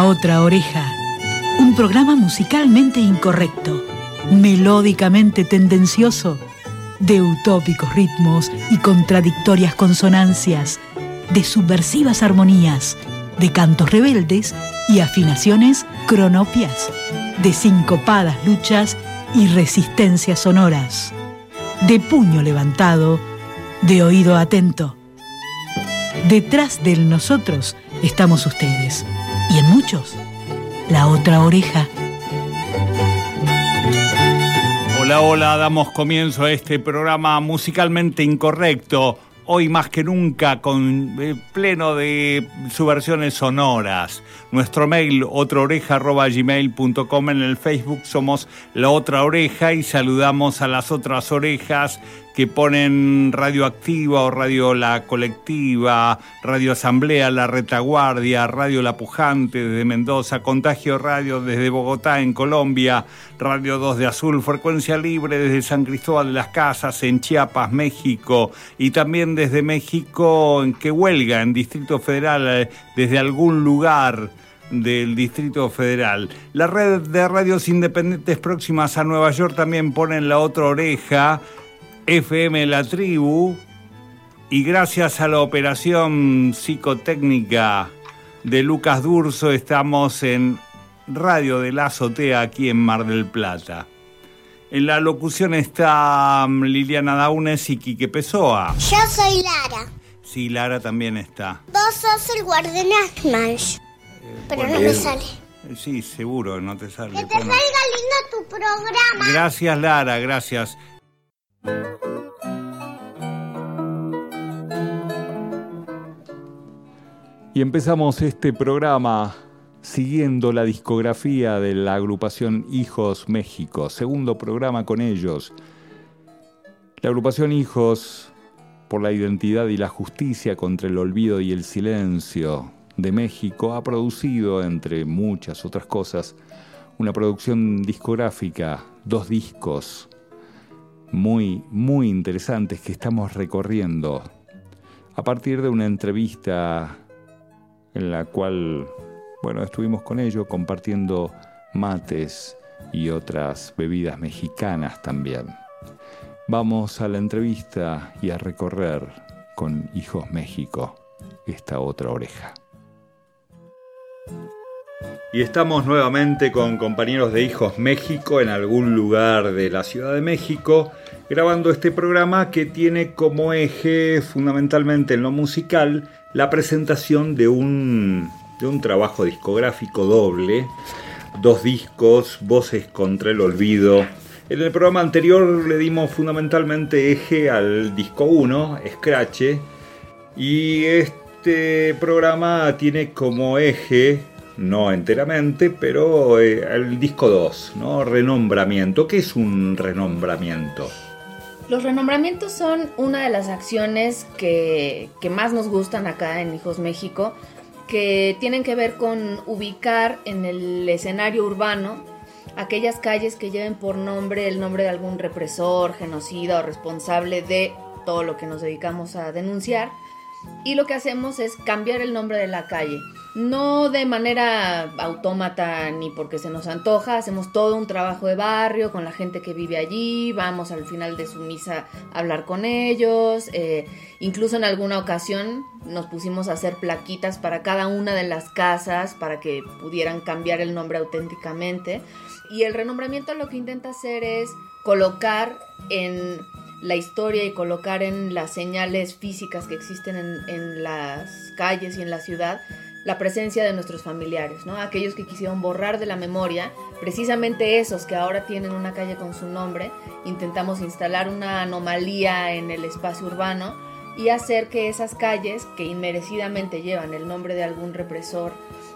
Otra Oreja, un programa musicalmente incorrecto, melódicamente tendencioso, de utópicos ritmos y contradictorias consonancias, de subversivas armonías, de cantos rebeldes y afinaciones cronopias, de sincopadas luchas y resistencias sonoras, de puño levantado, de oído atento. Detrás del nosotros estamos ustedes, y en muchos, la otra oreja. Hola, hola, damos comienzo a este programa musicalmente incorrecto, hoy más que nunca pleno de subversiones sonoras. Nuestro mail, otraoreja@gmail.com. En el Facebook somos La Otra Oreja y saludamos a las otras orejas que ponen Radio Activa o Radio La Colectiva, Radio Asamblea, La Retaguardia, Radio La Pujante desde Mendoza, Contagio Radio desde Bogotá en Colombia, Radio 2 de Azul, Frecuencia Libre desde San Cristóbal de las Casas en Chiapas, México, y también desde México en que huelga en Distrito Federal desde algún lugar del Distrito Federal. La red de radios independientes próximas a Nueva York también ponen La Otra Oreja, FM La Tribu, y gracias a la operación psicotécnica de Lucas Durso estamos en Radio de la Azotea aquí en Mar del Plata. En la locución está Liliana Daunes y Quique Pessoa. Yo soy Lara. Sí, Lara también está. Vos sos el guardián Smash. Pero bueno, no me sale. Sí, seguro, no te sale. Que te salga lindo tu programa. Gracias, Lara, gracias. Y empezamos este programa siguiendo la discografía de la agrupación Hijos México, segundo programa con ellos. La agrupación Hijos por la Identidad y la Justicia contra el Olvido y el Silencio de México ha producido, entre muchas otras cosas, una producción discográfica, 2 discos muy, muy interesantes que estamos recorriendo a partir de una entrevista en la cual, estuvimos con ellos compartiendo mates y otras bebidas mexicanas también. Vamos a la entrevista y a recorrer con Hijos México esta otra oreja. Y estamos nuevamente con compañeros de Hijos México en algún lugar de la Ciudad de México, grabando este programa que tiene como eje fundamentalmente en lo musical la presentación de un trabajo discográfico doble, 2 discos, Voces contra el Olvido. En el programa anterior le dimos fundamentalmente eje al disco 1, Escrache, y este programa tiene como eje, no enteramente, pero el disco 2, ¿no? Renombramiento. ¿Qué es un renombramiento? Los renombramientos son una de las acciones que más nos gustan acá en Hijos México, que tienen que ver con ubicar en el escenario urbano aquellas calles que lleven por nombre el nombre de algún represor, genocida o responsable de todo lo que nos dedicamos a denunciar. Y lo que hacemos es cambiar el nombre de la calle. No de manera autómata ni porque se nos antoja, hacemos todo un trabajo de barrio con la gente que vive allí, vamos al final de su misa a hablar con ellos, incluso en alguna ocasión nos pusimos a hacer plaquitas para cada una de las casas para que pudieran cambiar el nombre auténticamente. Y el renombramiento lo que intenta hacer es colocar en la historia y colocar en las señales físicas que existen en las calles y en la ciudad la presencia de nuestros familiares, ¿no? Aquellos que quisieron borrar de la memoria, precisamente esos que ahora tienen una calle con su nombre, intentamos instalar una anomalía en el espacio urbano y hacer que esas calles que inmerecidamente llevan el nombre de algún represor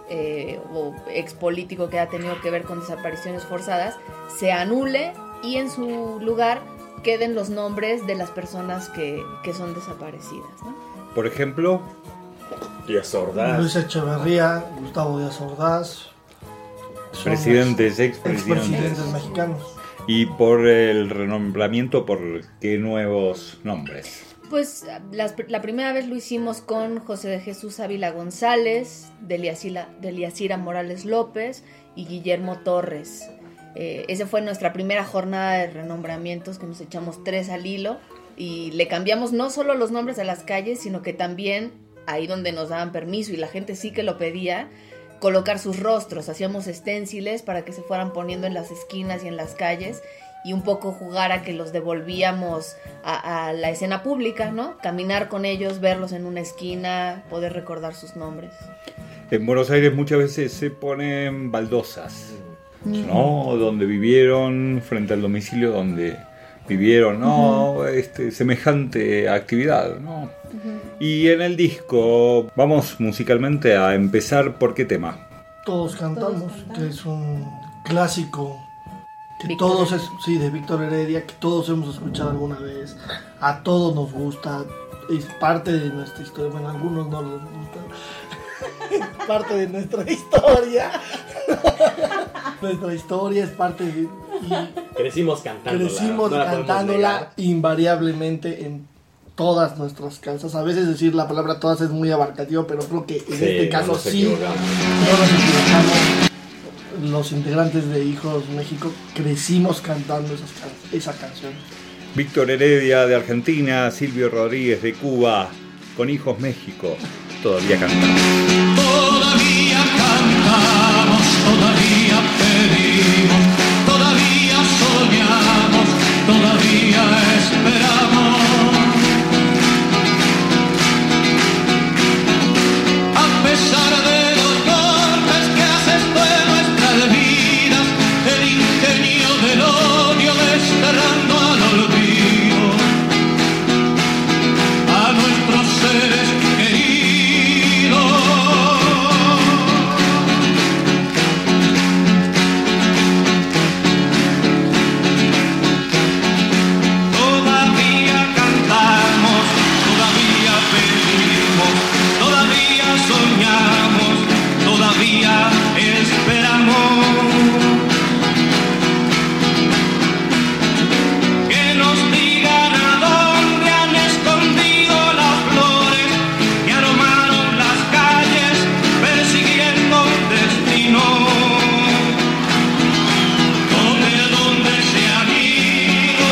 o expolítico que ha tenido que ver con desapariciones forzadas, se anule y en su lugar queden los nombres de las personas que son desaparecidas, ¿no? Por ejemplo, Díaz Ordaz, Luis Echeverría, Gustavo Díaz Ordaz, presidentes, expresidentes mexicanos. Y por el renombramiento, ¿por qué nuevos nombres? Pues la primera vez lo hicimos con José de Jesús Ávila González, Deliasira Morales López y Guillermo Torres. Esa fue nuestra primera jornada de renombramientos, que nos echamos 3 al hilo y le cambiamos no solo los nombres de las calles, sino que también ahí donde nos daban permiso y la gente sí que lo pedía, colocar sus rostros. Hacíamos esténciles para que se fueran poniendo en las esquinas y en las calles y un poco jugar a que los devolvíamos a la escena pública, ¿no? Caminar con ellos, verlos en una esquina, poder recordar sus nombres. En Buenos Aires muchas veces se ponen baldosas, ¿no? Donde vivieron, frente al domicilio donde vivieron, ¿no? Semejante actividad, ¿no? Y en el disco vamos musicalmente a empezar por qué tema. Todos cantamos, que es un clásico que Víctor de Víctor Heredia, que todos hemos escuchado alguna vez, a todos nos gusta, es parte de nuestra historia, bueno, a algunos no les gusta, es parte de nuestra historia, nuestra historia es parte de... Crecimos cantándola invariablemente en todas nuestras casas. A veces decir la palabra todas es muy abarcativo, pero creo que en este caso no nos equivocamos. Los integrantes de Hijos México crecimos cantando esa canción. Víctor Heredia de Argentina, Silvio Rodríguez de Cuba, con Hijos México, todavía cantamos. Todavía cantamos, todavía pedimos, todavía soñamos, todavía esperamos. A pesar de los golpes que haces de nuestras vidas, el ingenio del odio desterrando al olvido a nuestros seres queridos. Todavía cantamos, todavía pedimos, todavía soñamos, todavía esperamos. Que nos digan a dónde han escondido las flores que aromaron las calles persiguiendo un destino. ¿Dónde se han ido?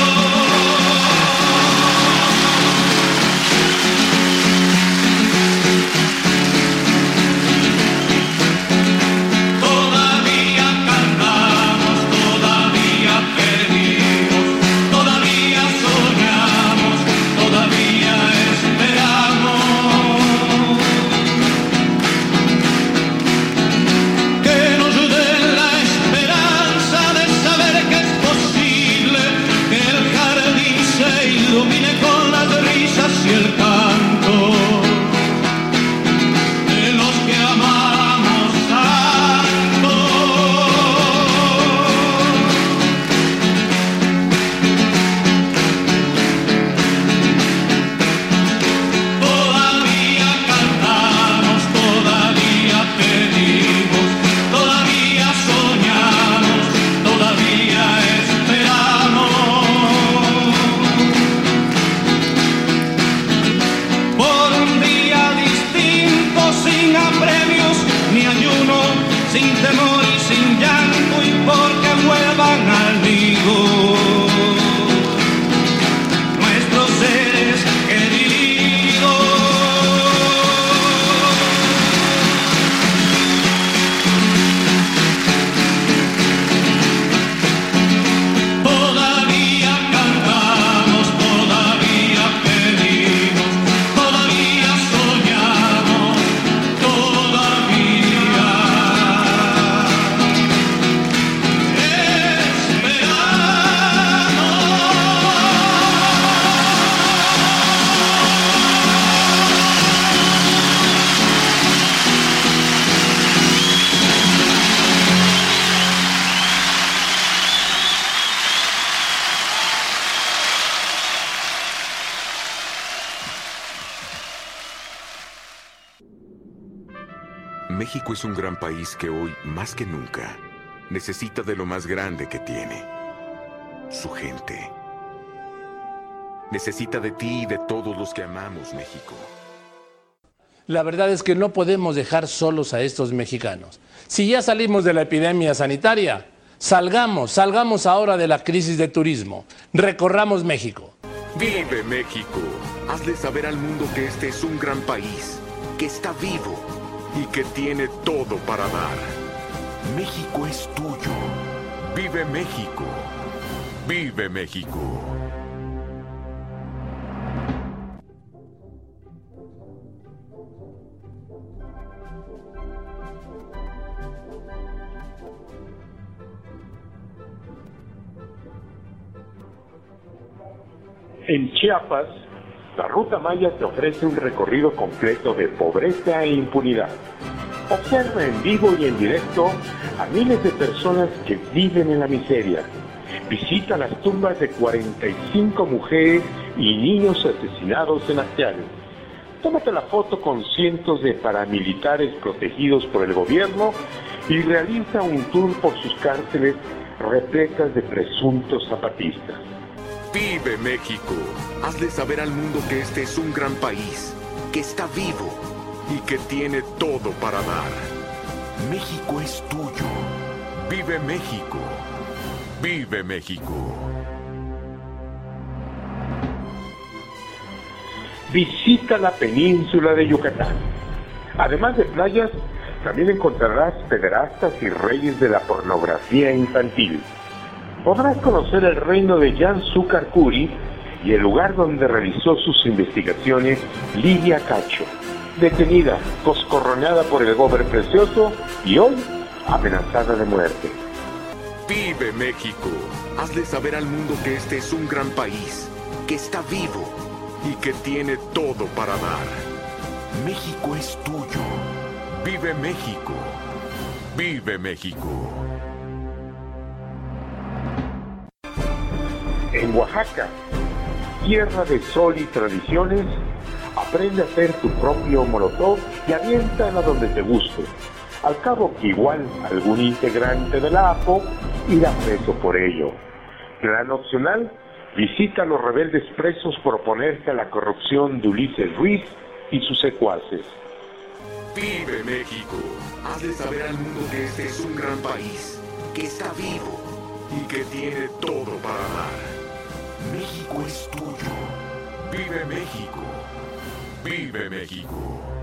Todavía cantamos, todavía pedimos, todavía soñamos, todavía esperamos. Que nos den la esperanza de saber que es posible que el jardín se ilumine con las risas y el canto de los que amamos tanto. Todavía cantamos, todavía pedimos, todavía soñamos, todavía esperamos. Por un día distinto, sin apremios ni ayuno, sin temor y sin llanto, y porque vuelvan al nido nuestros seres queridos. Todavía cantamos, todavía pedimos, todavía soñamos, todavía México es un gran país que hoy, más que nunca, necesita de lo más grande que tiene: su gente. Necesita de ti y de todos los que amamos México. La verdad es que no podemos dejar solos a estos mexicanos. Si ya salimos de la epidemia sanitaria, salgamos ahora de la crisis de turismo. Recorramos México. Vive México. Hazle saber al mundo que este es un gran país, que está vivo y que tiene todo para dar. México es tuyo. Vive México. Vive México. En Chiapas, la Ruta Maya te ofrece un recorrido completo de pobreza e impunidad. Observa en vivo y en directo a miles de personas que viven en la miseria. Visita las tumbas de 45 mujeres y niños asesinados en Acteal. Tómate la foto con cientos de paramilitares protegidos por el gobierno y realiza un tour por sus cárceles repletas de presuntos zapatistas. Vive México. Hazle saber al mundo que este es un gran país, que está vivo y que tiene todo para dar. México es tuyo. Vive México. Vive México. Visita la península de Yucatán. Además de playas, también encontrarás pederastas y reyes de la pornografía infantil. Podrás conocer el reino de Jan Sucarcuri y el lugar donde realizó sus investigaciones Lidia Cacho, detenida, coscorroneada por el gober precioso y hoy amenazada de muerte. Vive México. Hazle saber al mundo que este es un gran país, que está vivo y que tiene todo para dar. México es tuyo. Vive México. Vive México. En Oaxaca, tierra de sol y tradiciones, aprende a hacer tu propio molotov y aviéntala donde te guste. Al cabo que igual algún integrante de la APO irá preso por ello. Plan opcional, visita a los rebeldes presos por oponerse a la corrupción de Ulises Ruiz y sus secuaces. Vive México. Hazle saber al mundo que este es un gran país, que está vivo y que tiene todo para dar. México es tuyo. Vive México. Vive México.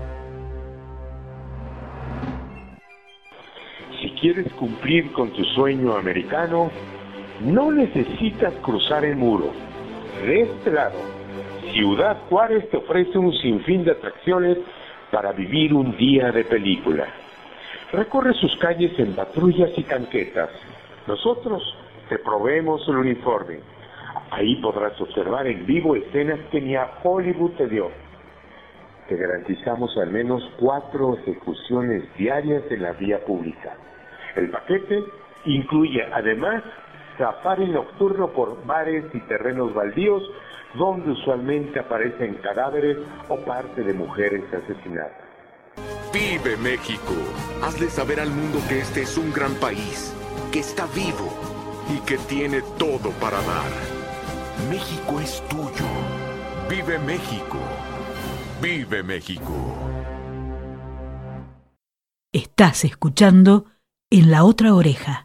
Si quieres cumplir con tu sueño americano, no necesitas cruzar el muro. De este lado, Ciudad Juárez te ofrece un sinfín de atracciones para vivir un día de película. Recorre sus calles en patrullas y tanquetas. Nosotros te proveemos el uniforme. Ahí podrás observar en vivo escenas que ni a Hollywood te dio. Te garantizamos al menos 4 ejecuciones diarias en la vía pública. El paquete incluye además safari nocturno por bares y terrenos baldíos donde usualmente aparecen cadáveres o parte de mujeres asesinadas. Vive México. Hazle saber al mundo que este es un gran país, que está vivo y que tiene todo para dar. México es tuyo. Vive México. Vive México. Estás escuchando En la Otra Oreja.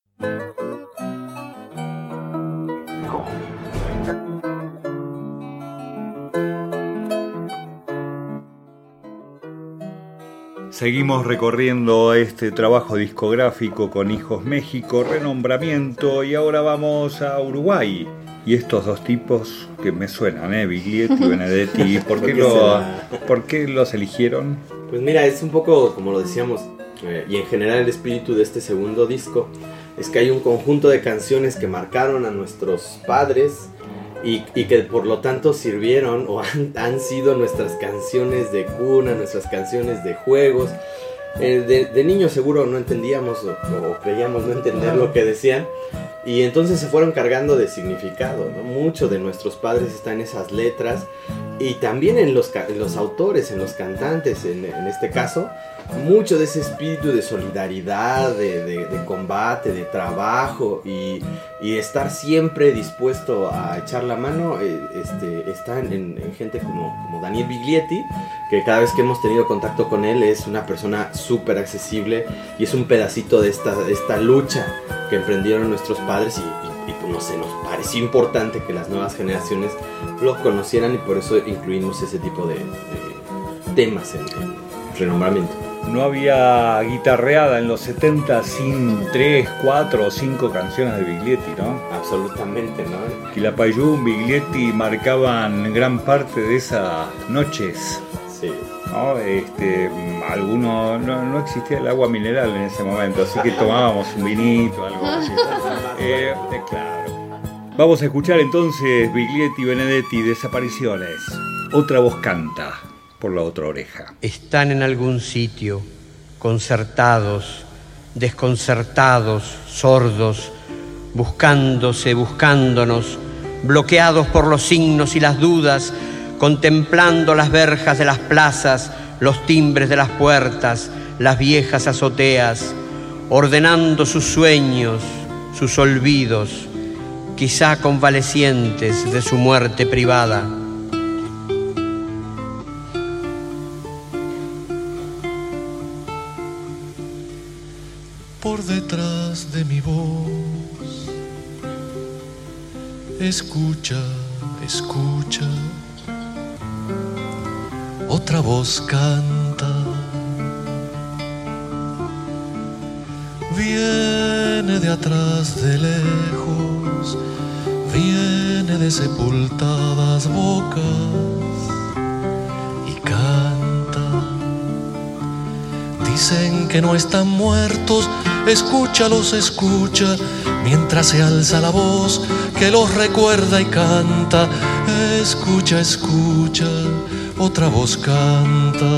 Seguimos recorriendo este trabajo discográfico con Hijos México, renombramiento, y ahora vamos a Uruguay. Y estos dos tipos que me suenan, Biglietti y Benedetti, ¿por qué los eligieron? Pues mira, es un poco, como lo decíamos, y en general el espíritu de este segundo disco, es que hay un conjunto de canciones que marcaron a nuestros padres y que por lo tanto sirvieron o han sido nuestras canciones de cuna, nuestras canciones de juegos. De niños seguro no entendíamos o creíamos no entender lo que decían, Y entonces se fueron cargando de significado, ¿no? Mucho de nuestros padres está en esas letras y también en los autores, en los cantantes, en este caso, mucho de ese espíritu de solidaridad, de combate, de trabajo y estar siempre dispuesto a echar la mano, está en gente como Daniel Biglietti, que cada vez que hemos tenido contacto con él es una persona súper accesible y es un pedacito de esta lucha que emprendieron nuestros padres y pues no sé, nos pareció importante que las nuevas generaciones lo conocieran y por eso incluimos ese tipo de temas en renombramiento. No había guitarreada en los 70 sin 3, 4 o 5 canciones de Biglietti, ¿no? Absolutamente, ¿no? Quilapayún, Biglietti marcaban gran parte de esas noches. Sí. ¿No? Algunos no existía el agua mineral en ese momento, así que tomábamos un vinito, algo así. Claro. Vamos a escuchar entonces Biglietti, Benedetti, Desapariciones. Otra voz canta por la otra oreja. Están en algún sitio, concertados, desconcertados, sordos, buscándonos, bloqueados por los signos y las dudas, contemplando las verjas de las plazas, los timbres de las puertas, las viejas azoteas, ordenando sus sueños, sus olvidos, quizá convalecientes de su muerte privada. Por detrás de mi voz, escucha, escucha, otra voz canta, viene de atrás de lejos, viene de sepultadas bocas y canta. Dicen que no están muertos, escúchalos, escucha, mientras se alza la voz que los recuerda y canta. Escucha, escucha, otra voz canta.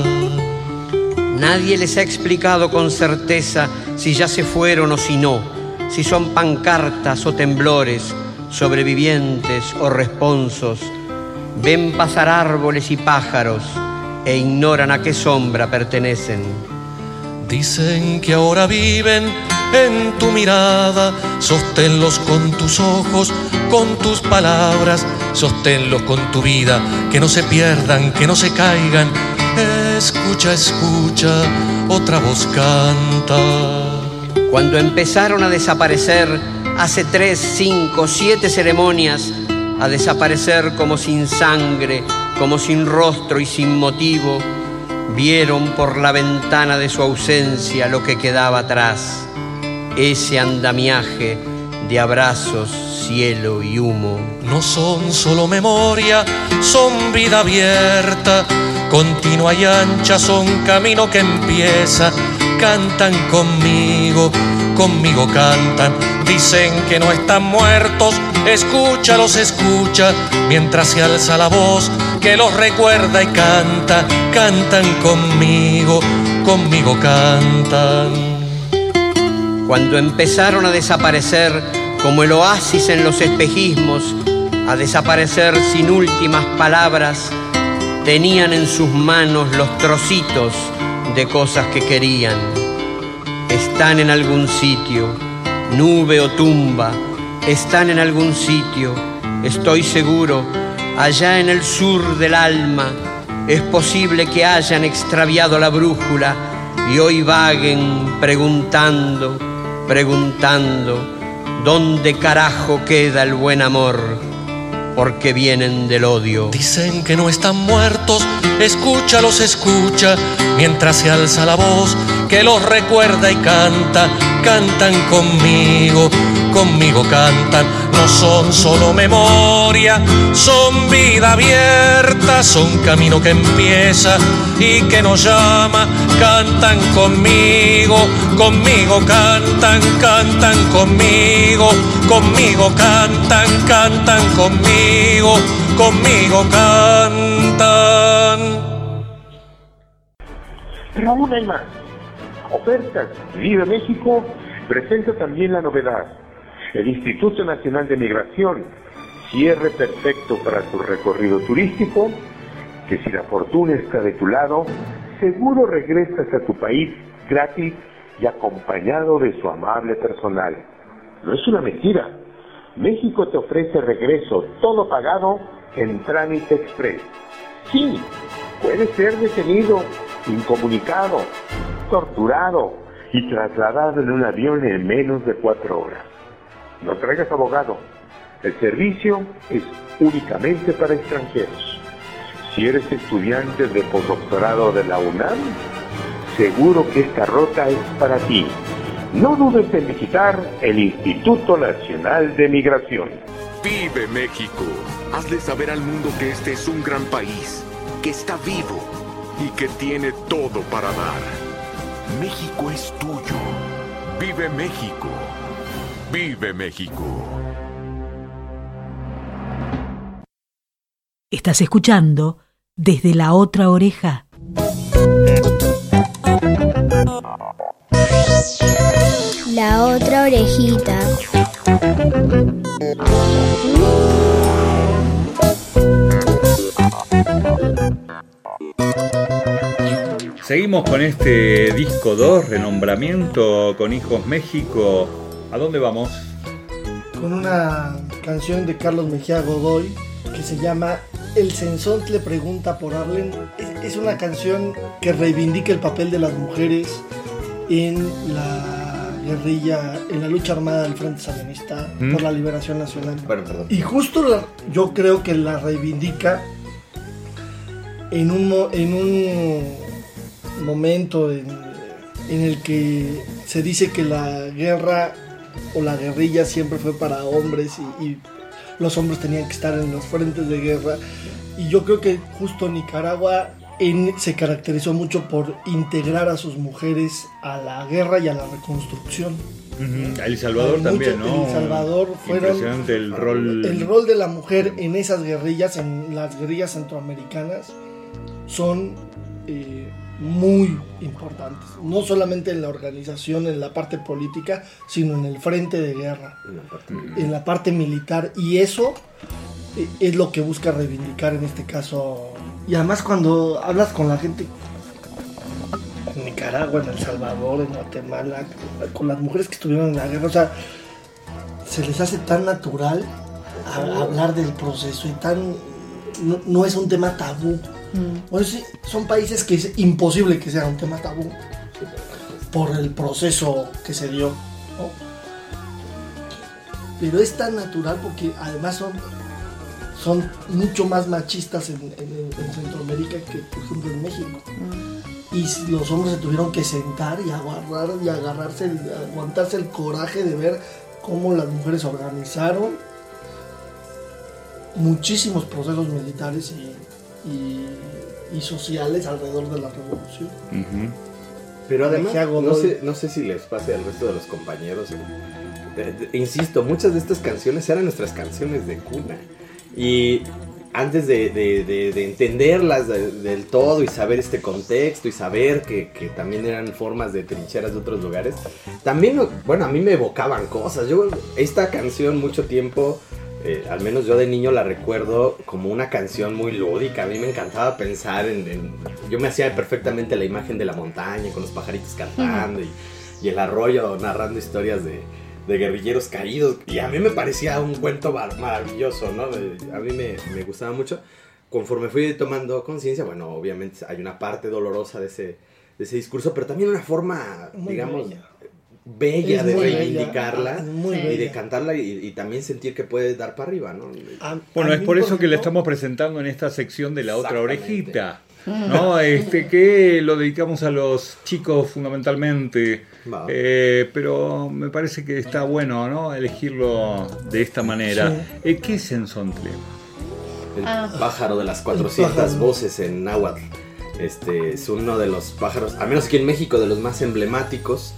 Nadie les ha explicado con certeza si ya se fueron o si no, si son pancartas o temblores, sobrevivientes o responsos. Ven pasar árboles y pájaros e ignoran a qué sombra pertenecen. Dicen que ahora viven en tu mirada, sosténlos con tus ojos, con tus palabras, sosténlos con tu vida, que no se pierdan, que no se caigan. Escucha, escucha, otra voz canta. Cuando empezaron a desaparecer, hace 3, 5, 7 ceremonias, a desaparecer como sin sangre, como sin rostro y sin motivo, vieron por la ventana de su ausencia lo que quedaba atrás, ese andamiaje de abrazos, cielo y humo. No son solo memoria, son vida abierta, continua y ancha, son camino que empieza. Cantan conmigo, conmigo cantan. Dicen que no están muertos, escúchalos, escucha, mientras se alza la voz que los recuerda y canta. Cantan conmigo, conmigo cantan. Cuando empezaron a desaparecer como el oasis en los espejismos, a desaparecer sin últimas palabras, tenían en sus manos los trocitos de cosas que querían. Están en algún sitio, nube o tumba, están en algún sitio, estoy seguro, allá en el sur del alma. Es posible que hayan extraviado la brújula y hoy vaguen preguntando, ¿dónde carajo queda el buen amor? Porque vienen del odio. Dicen que no están muertos, escúchalos, escucha, mientras se alza la voz que los recuerda y canta. Cantan conmigo, conmigo cantan. No son solo memoria, son vida abierta, son camino que empieza y que nos llama. Cantan conmigo, conmigo cantan, cantan conmigo, conmigo cantan, cantan conmigo, conmigo cantan. Pero aún hay más. Ofertas. Vive México presenta también la novedad. El Instituto Nacional de Migración, cierre perfecto para tu recorrido turístico, que si la fortuna está de tu lado, seguro regresas a tu país gratis y acompañado de su amable personal. No es una mentira. México te ofrece regreso todo pagado en trámite express. Sí, puedes ser detenido, incomunicado, torturado y trasladado en un avión en menos de 4 horas. No traigas abogado. El servicio es únicamente para extranjeros. Si eres estudiante de postdoctorado de la UNAM, seguro que esta ruta es para ti. No dudes en visitar el Instituto Nacional de Migración. Vive México. Hazle saber al mundo que este es un gran país, que está vivo y que tiene todo para dar. México es tuyo. Vive México. Vive México. Estás escuchando Desde la Otra Oreja. La otra orejita. Seguimos con este disco 2, renombramiento con Hijos México. ¿A dónde vamos? Con una canción de Carlos Mejía Godoy que se llama El Cenzontle pregunta por Arlen. Es una canción que reivindica el papel de las mujeres en la guerrilla, en la lucha armada del Frente Sandinista por la liberación nacional. Perdón. Y justo yo creo que la reivindica en un momento en el que se dice que la guerra o la guerrilla siempre fue para hombres y los hombres tenían que estar en los frentes de guerra. Y yo creo que justo Nicaragua se caracterizó mucho por integrar a sus mujeres a la guerra y a la reconstrucción. El Salvador también, ¿no? El Salvador fueron impresionante el rol de la mujer en esas guerrillas, en las guerrillas centroamericanas, son muy importantes. No solamente en la organización, en la parte política, sino en el frente de guerra, en la parte militar. Y eso es lo que busca reivindicar en este caso. Y además cuando hablas con la gente en Nicaragua, en El Salvador, en Guatemala, con las mujeres que estuvieron en la guerra, o sea, se les hace tan natural hablar del proceso y no es un tema tabú. Bueno, sí, son países que es imposible que sea un tema tabú por el proceso que se dio, ¿no? Pero es tan natural porque además son mucho más machistas en Centroamérica que por ejemplo en México. Y los hombres se tuvieron que sentar y agarrarse, aguantarse el coraje de ver cómo las mujeres organizaron muchísimos procesos militares y sociales alrededor de la revolución. Pero además, no sé si les pase al resto de los compañeros. Insisto, muchas de estas canciones eran nuestras canciones de cuna. Y antes de entenderlas del todo y saber este contexto y saber que también eran formas de trincheras de otros lugares, también, bueno, a mí me evocaban cosas. Esta canción mucho tiempo, al menos yo de niño la recuerdo como una canción muy lúdica. A mí me encantaba pensar yo me hacía perfectamente la imagen de la montaña con los pajaritos cantando y el arroyo narrando historias de guerrilleros caídos, y a mí me parecía un cuento maravilloso, ¿no? A mí me gustaba mucho. Conforme fui tomando conciencia, bueno, obviamente hay una parte dolorosa de ese discurso, pero también una forma, muy digamos, bella de reivindicarla y de cantarla y también sentir que puede dar para arriba, ¿no? Bueno, es por eso que la estamos presentando en esta sección de La Otra Orejita, ¿no? Que lo dedicamos a los chicos fundamentalmente, pero me parece que está bueno, ¿no? Elegirlo de esta manera. Sí. ¿Qué es Cenzontle? El pájaro de las 400 voces en náhuatl. Es uno de los pájaros, al menos aquí en México, de los más emblemáticos.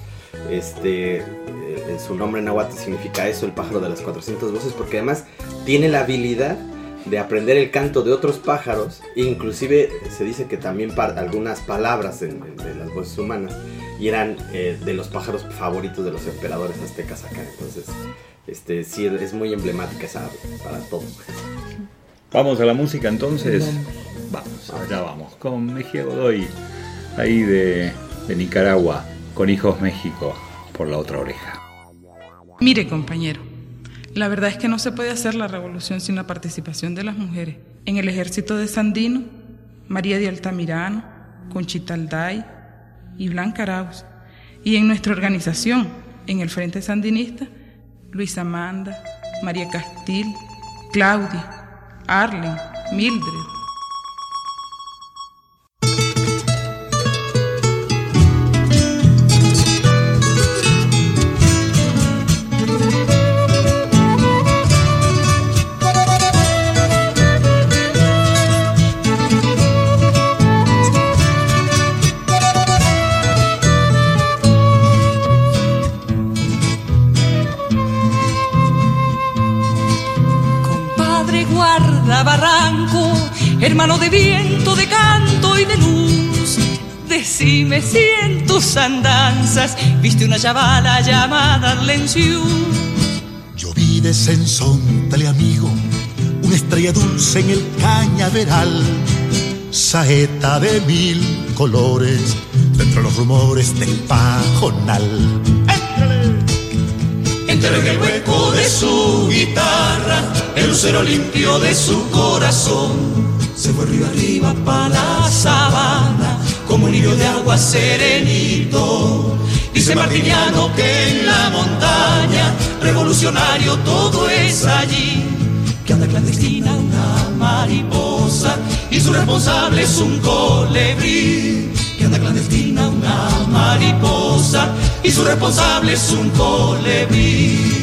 Su nombre en náhuatl significa eso, el pájaro de las 400 voces, porque además tiene la habilidad de aprender el canto de otros pájaros. Inclusive se dice que también algunas palabras de las voces humanas y eran de los pájaros favoritos de los emperadores aztecas acá. Entonces sí, es muy emblemática esa ave para todo. Vamos a la música entonces. Vamos, allá vamos. Con Mejía Godoy, ahí de Nicaragua, con Hijos México, por la otra oreja. Mire, compañero, la verdad es que no se puede hacer la revolución sin la participación de las mujeres. En el ejército de Sandino, María de Altamirano, Conchita Alday y Blanca Arauz. Y en nuestra organización, en el Frente Sandinista, Luisa Amanda, María Castil, Claudia, Arlen, Mildred. Barranco, hermano de viento, de canto y de luz, decime si en tus andanzas viste una chavala llamada Arlenciú. Yo vi de Sensontle, amigo, una estrella dulce en el cañaveral, saeta de 1000 colores, dentro de los rumores del pajonal. Entró en el hueco de su guitarra el lucero limpio de su corazón. Se fue río arriba pa' la sabana como un hilo de agua serenito. Dice Martiniano que en la montaña revolucionario todo es allí. Que anda clandestina una mariposa y su responsable es un colibrí. Que anda clandestina una mariposa y su responsable es un colibrí.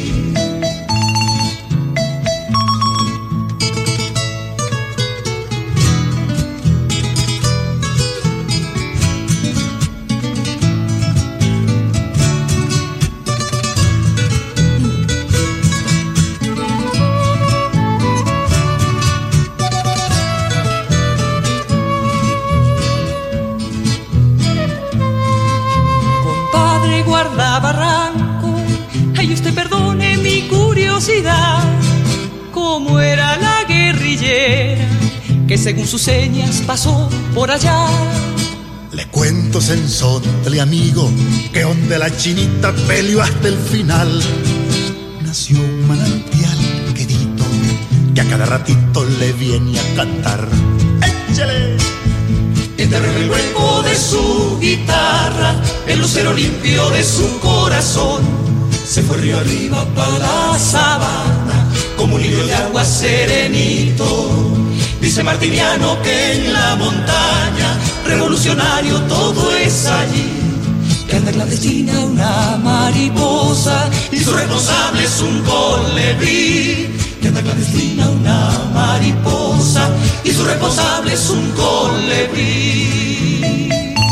Cómo era la guerrillera que según sus señas pasó por allá. Le cuento, Sensontle, amigo, que donde la chinita peleó hasta el final nació un manantial quedito que a cada ratito le viene a cantar. ¡Échale! Enterró en el hueco de su guitarra el lucero limpio de su corazón. Se fue río arriba para la sabana como un hilo de agua serenito. Dice Martiniano que en la montaña revolucionario todo es allí. Que anda clandestina una mariposa y su responsable es un colibrí. Que anda clandestina una mariposa y su responsable es un colibrí.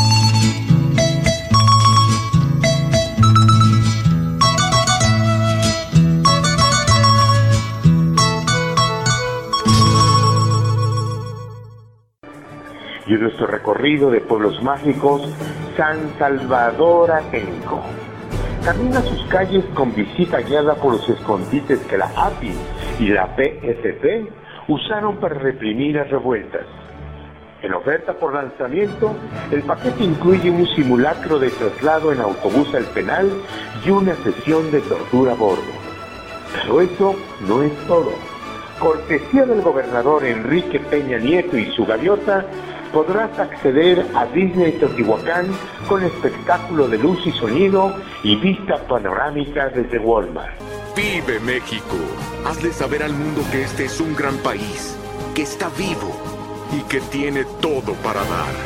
Y en nuestro recorrido de pueblos mágicos, San Salvador Atenco. Camina sus calles con visita guiada por los escondites que la API y la PSP usaron para reprimir las revueltas. En oferta por lanzamiento, el paquete incluye un simulacro de traslado en autobús al penal y una sesión de tortura a bordo. Pero eso no es todo. Cortesía del gobernador Enrique Peña Nieto y su gaviota, podrás acceder a Disney Teotihuacán con espectáculo de luz y sonido y vista panorámica desde Walmart. Vive México. Hazle saber al mundo que este es un gran país, que está vivo y que tiene todo para dar.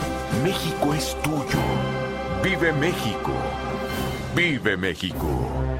México es tuyo. Vive México. Vive México.